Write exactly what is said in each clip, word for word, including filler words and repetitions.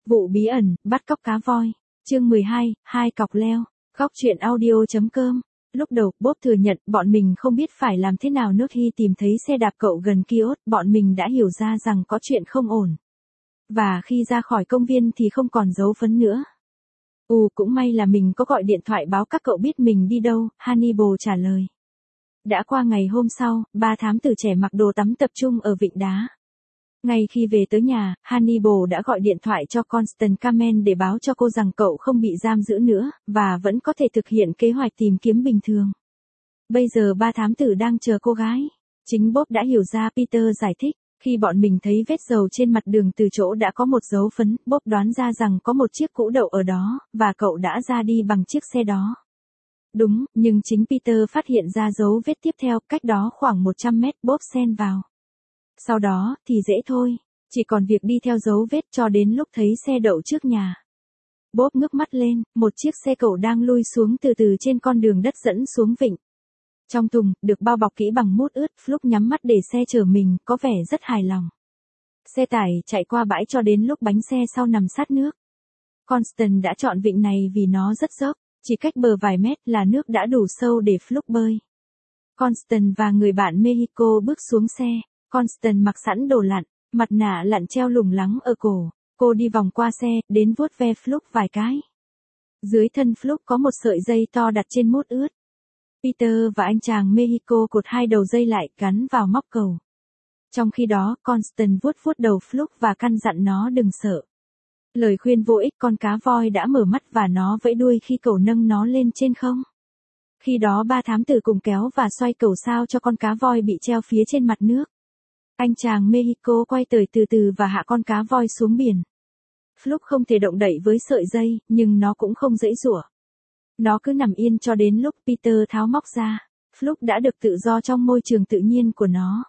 Vụ bí ẩn, bắt cóc cá voi. Chương mười hai, hai cọc leo. Góc truyện audio.com. Lúc đầu, Bob thừa nhận bọn mình không biết phải làm thế nào nước khi tìm thấy xe đạp cậu gần kiosk, bọn mình đã hiểu ra rằng có chuyện không ổn. Và khi ra khỏi công viên thì không còn dấu phấn nữa. Ừ, cũng may là mình có gọi điện thoại báo các cậu biết mình đi đâu, Hannibal trả lời. Đã qua ngày hôm sau, ba thám tử trẻ mặc đồ tắm tập trung ở vịnh đá. Ngay khi về tới nhà, Hannibal đã gọi điện thoại cho Constance Carmen để báo cho cô rằng cậu không bị giam giữ nữa, và vẫn có thể thực hiện kế hoạch tìm kiếm bình thường. Bây giờ ba thám tử đang chờ cô gái. Chính Bob đã hiểu ra, Peter giải thích. Khi bọn mình thấy vết dầu trên mặt đường từ chỗ đã có một dấu phấn, Bob đoán ra rằng có một chiếc cũ đậu ở đó, và cậu đã ra đi bằng chiếc xe đó. Đúng, nhưng chính Peter phát hiện ra dấu vết tiếp theo, cách đó khoảng một trăm mét, Bob xen vào. Sau đó, thì dễ thôi, chỉ còn việc đi theo dấu vết cho đến lúc thấy xe đậu trước nhà. Bob ngước mắt lên, một chiếc xe cậu đang lui xuống từ từ trên con đường đất dẫn xuống vịnh. Trong thùng, được bao bọc kỹ bằng mút ướt, Fluke nhắm mắt để xe chở mình, có vẻ rất hài lòng. Xe tải chạy qua bãi cho đến lúc bánh xe sau nằm sát nước. Constance đã chọn vịnh này vì nó rất dốc, chỉ cách bờ vài mét là nước đã đủ sâu để Fluke bơi. Constance và người bạn Mexico bước xuống xe. Constance mặc sẵn đồ lặn, mặt nạ lặn treo lủng lẳng ở cổ. Cô đi vòng qua xe, đến vuốt ve Fluke vài cái. Dưới thân Fluke có một sợi dây to đặt trên mút ướt. Peter và anh chàng Mexico cột hai đầu dây lại, gắn vào móc cầu. Trong khi đó, Constance vuốt vuốt đầu Fluke và căn dặn nó đừng sợ. Lời khuyên vô ích, con cá voi đã mở mắt và nó vẫy đuôi khi cậu nâng nó lên trên không. Khi đó ba thám tử cùng kéo và xoay cầu sao cho con cá voi bị treo phía trên mặt nước. Anh chàng Mexico quay tới từ từ và hạ con cá voi xuống biển. Fluke không thể động đậy với sợi dây, nhưng nó cũng không giãy giụa. Nó cứ nằm yên cho đến lúc Peter tháo móc ra. Fluke đã được tự do trong môi trường tự nhiên của nó.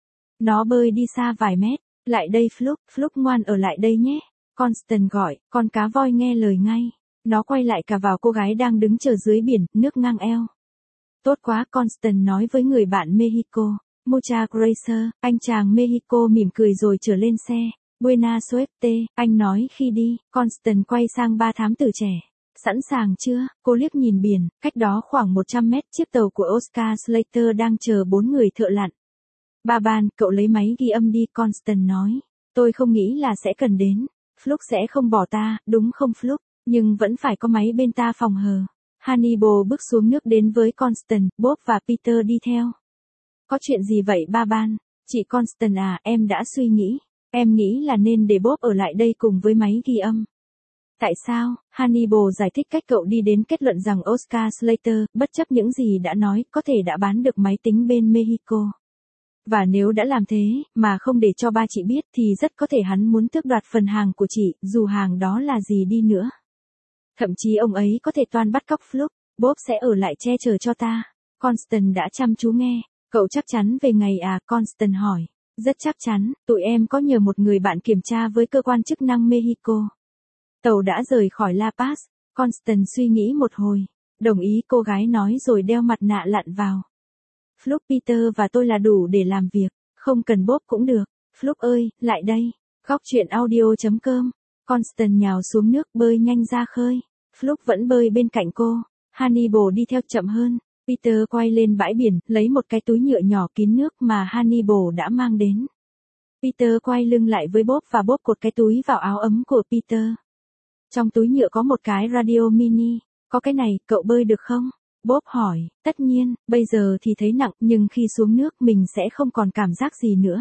Nó bơi đi xa vài mét. Lại đây Fluke, Fluke ngoan ở lại đây nhé. Constance gọi, con cá voi nghe lời ngay. Nó quay lại cả vào cô gái đang đứng chờ dưới biển, nước ngang eo. Tốt quá, Constance nói với người bạn Mexico. Muchas gracias, anh chàng Mexico mỉm cười rồi trở lên xe. Buena suerte, anh nói khi đi. Constance quay sang ba thám tử trẻ. Sẵn sàng chưa? Cô liếc nhìn biển, cách đó khoảng một trăm mét, chiếc tàu của Oscar Slater đang chờ bốn người thợ lặn. Ba ban, cậu lấy máy ghi âm đi, Constance nói. Tôi không nghĩ là sẽ cần đến. Fluke sẽ không bỏ ta, đúng không Fluke? Nhưng vẫn phải có máy bên ta phòng hờ. Hannibal bước xuống nước đến với Constance, Bob và Peter đi theo. Có chuyện gì vậy ba ban? Chị Constance à, em đã suy nghĩ. Em nghĩ là nên để Bob ở lại đây cùng với máy ghi âm. Tại sao? Hannibal giải thích cách cậu đi đến kết luận rằng Oscar Slater, bất chấp những gì đã nói, có thể đã bán được máy tính bên Mexico. Và nếu đã làm thế, mà không để cho ba chị biết thì rất có thể hắn muốn tước đoạt phần hàng của chị, dù hàng đó là gì đi nữa. Thậm chí ông ấy có thể toan bắt cóc Fluke. Bob sẽ ở lại che chở cho ta. Constance đã chăm chú nghe. Cậu chắc chắn về ngày à? Constance hỏi. Rất chắc chắn, tụi em có nhờ một người bạn kiểm tra với cơ quan chức năng Mexico. Tàu đã rời khỏi La Paz. Constance suy nghĩ một hồi. Đồng ý, cô gái nói rồi đeo mặt nạ lặn vào. Fluke, Peter và tôi là đủ để làm việc. Không cần Bob cũng được. Fluke ơi, lại đây. Góc truyện audio.com. Constance nhào xuống nước, bơi nhanh ra khơi. Fluke vẫn bơi bên cạnh cô. Hannibal đi theo chậm hơn. Peter quay lên bãi biển, lấy một cái túi nhựa nhỏ kín nước mà Hannibal đã mang đến. Peter quay lưng lại với Bob và Bob cột cái túi vào áo ấm của Peter. Trong túi nhựa có một cái radio mini. Có cái này, cậu bơi được không? Bob hỏi. Tất nhiên, bây giờ thì thấy nặng, nhưng khi xuống nước mình sẽ không còn cảm giác gì nữa.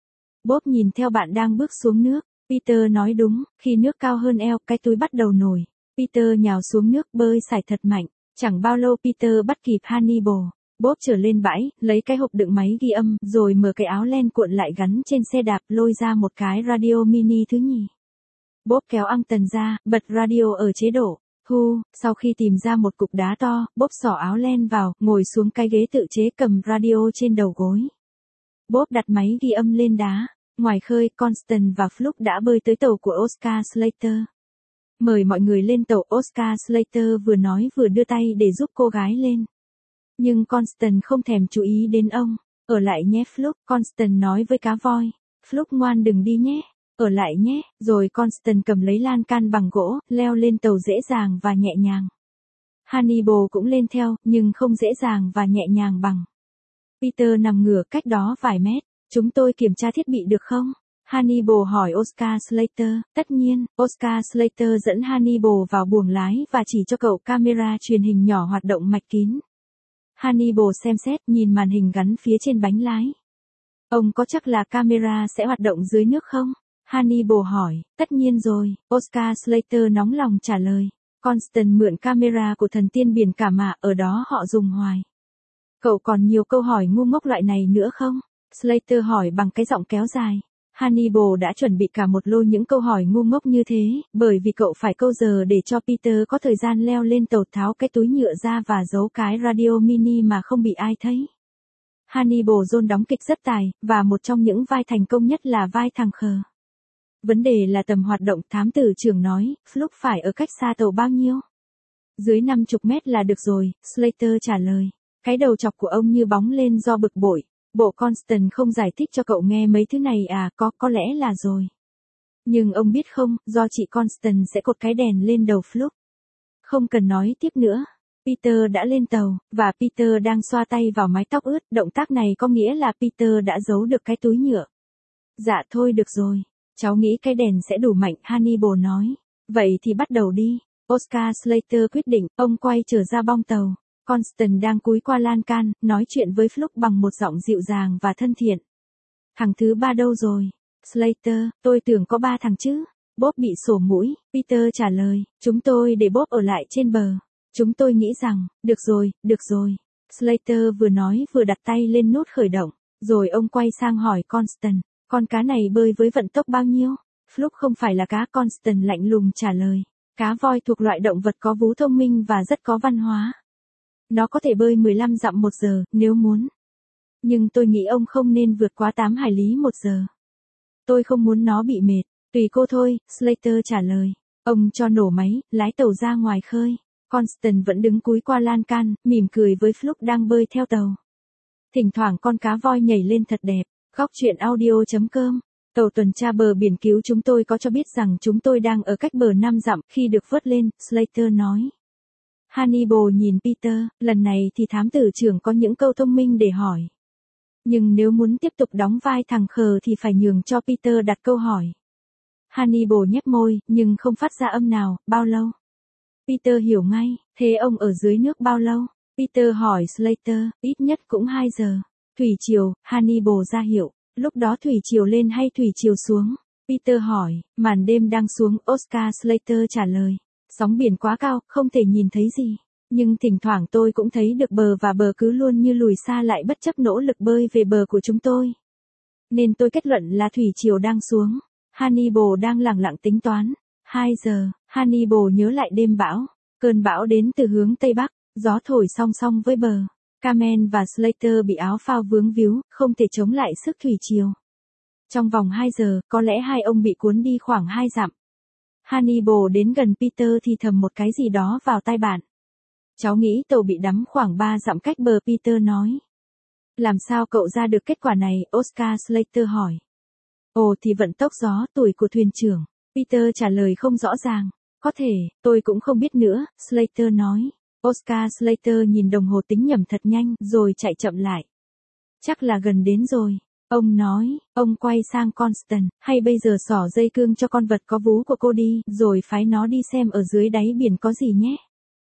Bob nhìn theo bạn đang bước xuống nước. Peter nói đúng, khi nước cao hơn eo, cái túi bắt đầu nổi. Peter nhào xuống nước, bơi sải thật mạnh. Chẳng bao lâu Peter bắt kịp Hannibal. Bob trở lên bãi, lấy cái hộp đựng máy ghi âm, rồi mở cái áo len cuộn lại gắn trên xe đạp, lôi ra một cái radio mini thứ nhì. Bob kéo ăng tần ra, bật radio ở chế độ Hu. Sau khi tìm ra một cục đá to, Bob xỏ áo len vào, ngồi xuống cái ghế tự chế cầm radio trên đầu gối. Bob đặt máy ghi âm lên đá. Ngoài khơi, Constance và Fluke đã bơi tới tàu của Oscar Slater. Mời mọi người lên tàu. Oscar Slater vừa nói vừa đưa tay để giúp cô gái lên. Nhưng Constance không thèm chú ý đến ông. Ở lại nhé Fluke, Constance nói với cá voi. Fluke ngoan đừng đi nhé. ở lại nhé, rồi Constant cầm lấy lan can bằng gỗ, leo lên tàu dễ dàng và nhẹ nhàng. Hannibal cũng lên theo, nhưng không dễ dàng và nhẹ nhàng bằng. Peter nằm ngửa cách đó vài mét. Chúng tôi kiểm tra thiết bị được không? Hannibal hỏi Oscar Slater. Tất nhiên, Oscar Slater dẫn Hannibal vào buồng lái và chỉ cho cậu camera truyền hình nhỏ hoạt động mạch kín. Hannibal xem xét nhìn màn hình gắn phía trên bánh lái. Ông có chắc là camera sẽ hoạt động dưới nước không? Hannibal hỏi. Tất nhiên rồi, Oscar Slater nóng lòng trả lời. Constant mượn camera của thần tiên biển cả mà, ở đó họ dùng hoài. Cậu còn nhiều câu hỏi ngu ngốc loại này nữa không? Slater hỏi bằng cái giọng kéo dài. Hannibal đã chuẩn bị cả một lô những câu hỏi ngu ngốc như thế, bởi vì cậu phải câu giờ để cho Peter có thời gian leo lên tàu tháo cái túi nhựa ra và giấu cái radio mini mà không bị ai thấy. Hannibal John đóng kịch rất tài, và một trong những vai thành công nhất là vai thằng khờ. Vấn đề là tầm hoạt động, thám tử trưởng nói, Fluke phải ở cách xa tàu bao nhiêu? Dưới năm mươi mét là được rồi, Slater trả lời. Cái đầu chọc của ông như bóng lên do bực bội. Bộ Constant không giải thích cho cậu nghe mấy thứ này à, có, có lẽ là rồi. Nhưng ông biết không, do chị Constant sẽ cột cái đèn lên đầu Fluke. Không cần nói tiếp nữa. Peter đã lên tàu, và Peter đang xoa tay vào mái tóc ướt, động tác này có nghĩa là Peter đã giấu được cái túi nhựa. Dạ thôi được rồi, cháu nghĩ cái đèn sẽ đủ mạnh, Hannibal nói. Vậy thì bắt đầu đi. Oscar Slater quyết định, ông quay trở ra bong tàu. Constant đang cúi qua lan can, nói chuyện với Fluke bằng một giọng dịu dàng và thân thiện. Thằng thứ ba đâu rồi? Slater, tôi tưởng có ba thằng chứ. Bob bị sổ mũi, Peter trả lời, chúng tôi để Bob ở lại trên bờ. Chúng tôi nghĩ rằng, được rồi, được rồi. Slater vừa nói vừa đặt tay lên nút khởi động, rồi ông quay sang hỏi Constant, con cá này bơi với vận tốc bao nhiêu? Fluke không phải là cá, Constant lạnh lùng trả lời. Cá voi thuộc loại động vật có vú thông minh và rất có văn hóa. Nó có thể bơi mười lăm dặm một giờ, nếu muốn. Nhưng tôi nghĩ ông không nên vượt quá tám hải lý một giờ. Tôi không muốn nó bị mệt. Tùy cô thôi, Slater trả lời. Ông cho nổ máy, lái tàu ra ngoài khơi. Constant vẫn đứng cúi qua lan can, mỉm cười với Fluke đang bơi theo tàu. Thỉnh thoảng con cá voi nhảy lên thật đẹp. Góc truyện audio chấm com. Tàu tuần tra bờ biển cứu chúng tôi có cho biết rằng chúng tôi đang ở cách bờ năm dặm khi được vớt lên, Slater nói. Hannibal nhìn Peter, lần này thì thám tử trưởng có những câu thông minh để hỏi. Nhưng nếu muốn tiếp tục đóng vai thằng khờ thì phải nhường cho Peter đặt câu hỏi. Hannibal nhếch môi, nhưng không phát ra âm nào, bao lâu? Peter hiểu ngay, thế ông ở dưới nước bao lâu? Peter hỏi Slater, ít nhất cũng hai giờ. Thủy triều, Hannibal ra hiệu, lúc đó thủy triều lên hay thủy triều xuống? Peter hỏi, màn đêm đang xuống, Oscar Slater trả lời. Sóng biển quá cao, không thể nhìn thấy gì. Nhưng thỉnh thoảng tôi cũng thấy được bờ và bờ cứ luôn như lùi xa lại bất chấp nỗ lực bơi về bờ của chúng tôi. Nên tôi kết luận là thủy triều đang xuống. Hannibal đang lẳng lặng tính toán. hai giờ, Hannibal nhớ lại đêm bão. Cơn bão đến từ hướng Tây Bắc, gió thổi song song với bờ. Carmen và Slater bị áo phao vướng víu, không thể chống lại sức thủy triều. Trong vòng hai giờ, có lẽ hai ông bị cuốn đi khoảng hai dặm. Hannibal đến gần Peter thì thầm một cái gì đó vào tai bạn. Cháu nghĩ tàu bị đắm khoảng ba dặm cách bờ, Peter nói. Làm sao cậu ra được kết quả này, Oscar Slater hỏi. Ồ thì vận tốc gió, tuổi của thuyền trưởng. Peter trả lời không rõ ràng. Có thể, tôi cũng không biết nữa, Slater nói. Oscar Slater nhìn đồng hồ tính nhẩm thật nhanh, rồi chạy chậm lại. Chắc là gần đến rồi. Ông nói, ông quay sang Constant, hay bây giờ xỏ dây cương cho con vật có vú của cô đi, rồi phái nó đi xem ở dưới đáy biển có gì nhé.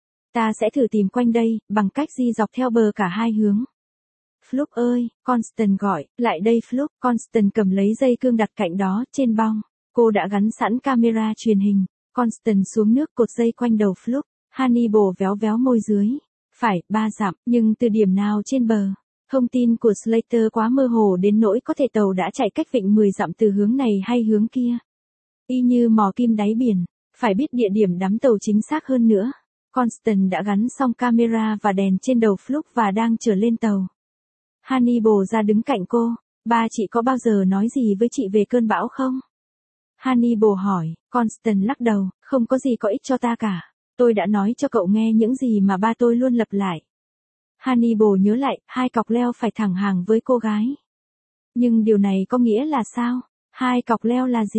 Ta sẽ thử tìm quanh đây, bằng cách di dọc theo bờ cả hai hướng. Fluke ơi, Constant gọi, lại đây Fluke. Constant cầm lấy dây cương đặt cạnh đó, trên bong. Cô đã gắn sẵn camera truyền hình. Constant xuống nước cột dây quanh đầu Fluke. Hannibal véo véo môi dưới. Phải, ba dặm, nhưng từ điểm nào trên bờ? Thông tin của Slater quá mơ hồ đến nỗi có thể tàu đã chạy cách vịnh mười dặm từ hướng này hay hướng kia. Y như mò kim đáy biển, phải biết địa điểm đắm tàu chính xác hơn nữa. Constant đã gắn xong camera và đèn trên đầu Fluke và đang trở lên tàu. Hannibal ra đứng cạnh cô. Ba chị có bao giờ nói gì với chị về cơn bão không? Hannibal hỏi. Constant lắc đầu, không có gì có ích cho ta cả. Tôi đã nói cho cậu nghe những gì mà ba tôi luôn lặp lại. Hannibal nhớ lại, hai cọc leo phải thẳng hàng với cô gái. Nhưng điều này có nghĩa là sao? Hai cọc leo là gì?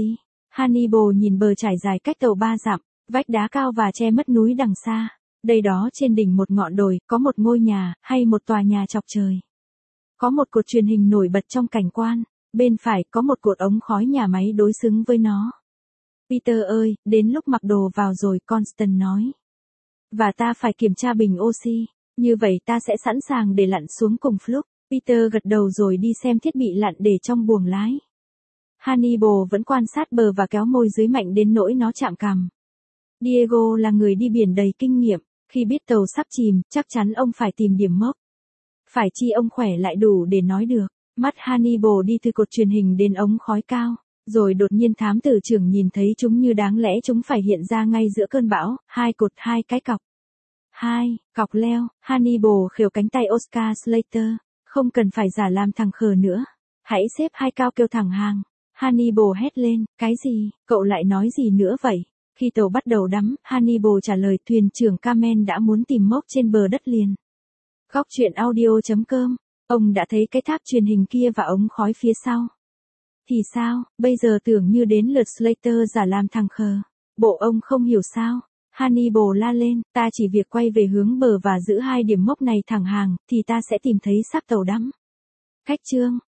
Hannibal nhìn bờ trải dài cách tàu ba dặm, vách đá cao và che mất núi đằng xa. Đây đó trên đỉnh một ngọn đồi, có một ngôi nhà, hay một tòa nhà chọc trời. Có một cột truyền hình nổi bật trong cảnh quan, bên phải có một cột ống khói nhà máy đối xứng với nó. Peter ơi, đến lúc mặc đồ vào rồi, Constant nói. Và ta phải kiểm tra bình oxy, như vậy ta sẽ sẵn sàng để lặn xuống cùng Fluke. Peter gật đầu rồi đi xem thiết bị lặn để trong buồng lái. Hannibal vẫn quan sát bờ và kéo môi dưới mạnh đến nỗi nó chạm cằm. Diego là người đi biển đầy kinh nghiệm, khi biết tàu sắp chìm, chắc chắn ông phải tìm điểm mốc. Phải chi ông khỏe lại đủ để nói được. Mắt Hannibal đi từ cột truyền hình đến ống khói cao, rồi đột nhiên thám tử trưởng nhìn thấy chúng như đáng lẽ chúng phải hiện ra ngay giữa cơn bão, hai cột hai cái cọc. Hai, cọc leo, Hannibal khều cánh tay Oscar Slater, không cần phải giả làm thằng khờ nữa. Hãy xếp hai cao kêu thẳng hàng. Hannibal hét lên, cái gì, cậu lại nói gì nữa vậy? Khi tàu bắt đầu đắm, Hannibal trả lời thuyền trưởng Carmen đã muốn tìm mốc trên bờ đất liền. Góc truyện audio chấm com, ông đã thấy cái tháp truyền hình kia và ống khói phía sau. Thì sao, bây giờ tưởng như đến lượt Slater giả làm thằng khờ. Bộ ông không hiểu sao? Hannibal la lên, ta chỉ việc quay về hướng bờ và giữ hai điểm mốc này thẳng hàng, thì ta sẽ tìm thấy xác tàu đắm. Cách chương